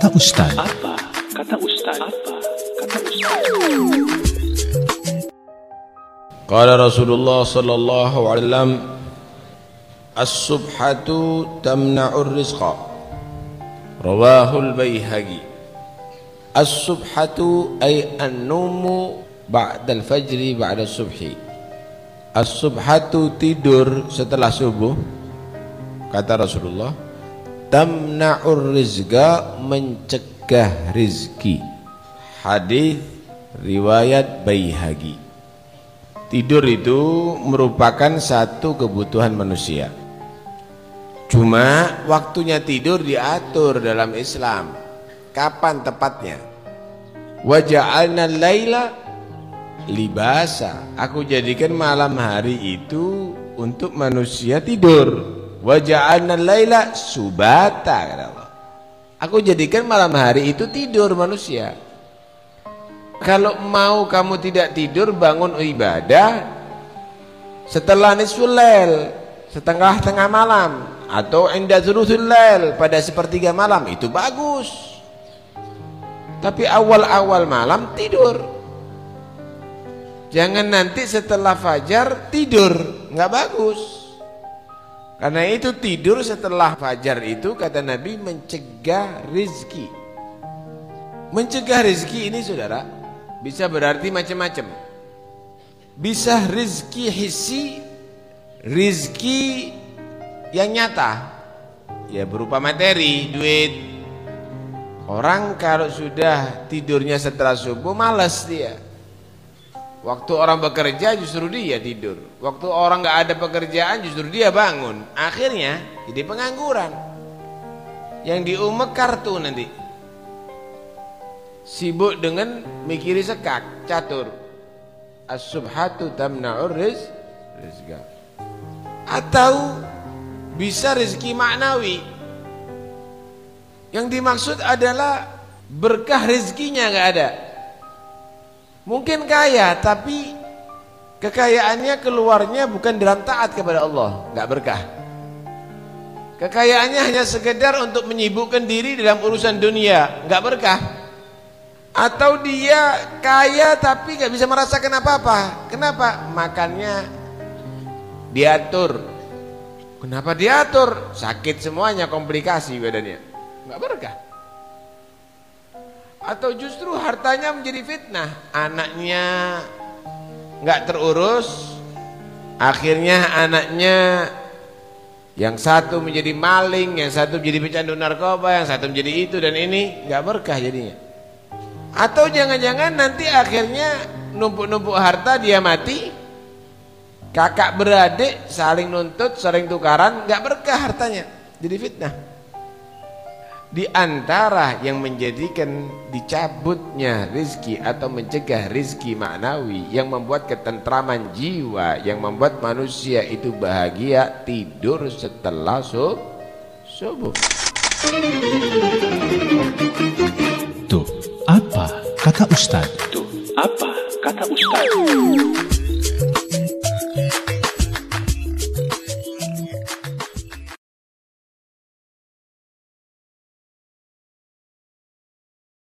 kata Ustaz? Apa kata Ustaz? Apa kata Ustaz? Qala Rasulullah sallallahu alaihi wasallam, as-subhatu tamna'ur rizqa. Rawahul Baihaqi. As-subhatu ay an-numu ba'dal fajri ba'da subhi. As-subhatu tidur setelah subuh, kata Rasulullah, tamna'ur rizqa, mencegah rizki. Hadis riwayat Baihaqi. Tidur itu merupakan satu kebutuhan manusia. Cuma waktunya tidur diatur dalam Islam. Kapan tepatnya? Wa ja'alna laila libasa. Aku jadikan malam hari itu untuk manusia tidur. Wa ja'alna laila subata, kata Allah. Aku jadikan malam hari itu tidur manusia. Kalau mau kamu tidak tidur, bangun ibadah setelah nisful lail, setengah-tengah malam, atau inda thuluthul lail, pada sepertiga malam, itu bagus. Tapi awal-awal malam tidur. Jangan nanti setelah fajar tidur, nggak bagus. Karena itu tidur setelah fajar itu, kata Nabi, mencegah rizki. Mencegah rizki ini, saudara, bisa berarti macam-macam. Bisa rizki hissi, rizki yang nyata, ya berupa materi, duit. Orang kalau sudah tidurnya setelah subuh, malas dia. Waktu orang bekerja justru dia tidur. Waktu orang nggak ada pekerjaan justru dia bangun. Akhirnya jadi pengangguran. Yang diumek kartu nanti. Sibuk dengan mikiri sekak, catur. As-subhatu tamna'ur rizqa. Atau bisa rezeki maknawi. Yang dimaksud adalah berkah rezekinya nggak ada. Mungkin kaya, tapi kekayaannya keluarnya bukan dalam taat kepada Allah, nggak berkah. Kekayaannya hanya sekedar untuk menyibukkan diri dalam urusan dunia, nggak berkah. Atau dia kaya tapi nggak bisa merasakan apa-apa. Kenapa? Makannya diatur. Kenapa diatur? Sakit semuanya, komplikasi badannya, nggak berkah. Atau justru hartanya menjadi fitnah, anaknya nggak terurus, akhirnya anaknya yang satu menjadi maling, yang satu menjadi pecandu narkoba, yang satu menjadi itu dan ini, nggak berkah jadinya. Atau jangan-jangan nanti akhirnya numpuk-numpuk harta, dia mati, kakak beradik saling nuntut, saling tukaran, nggak berkah hartanya, jadi fitnah. Di antara yang menjadikan dicabutnya rizki atau mencegah rizki maknawi, yang membuat ketentraman jiwa, yang membuat manusia itu bahagia, tidur setelah subuh. Tuh, apa kata Ustaz? Tuh, apa kata Ustaz?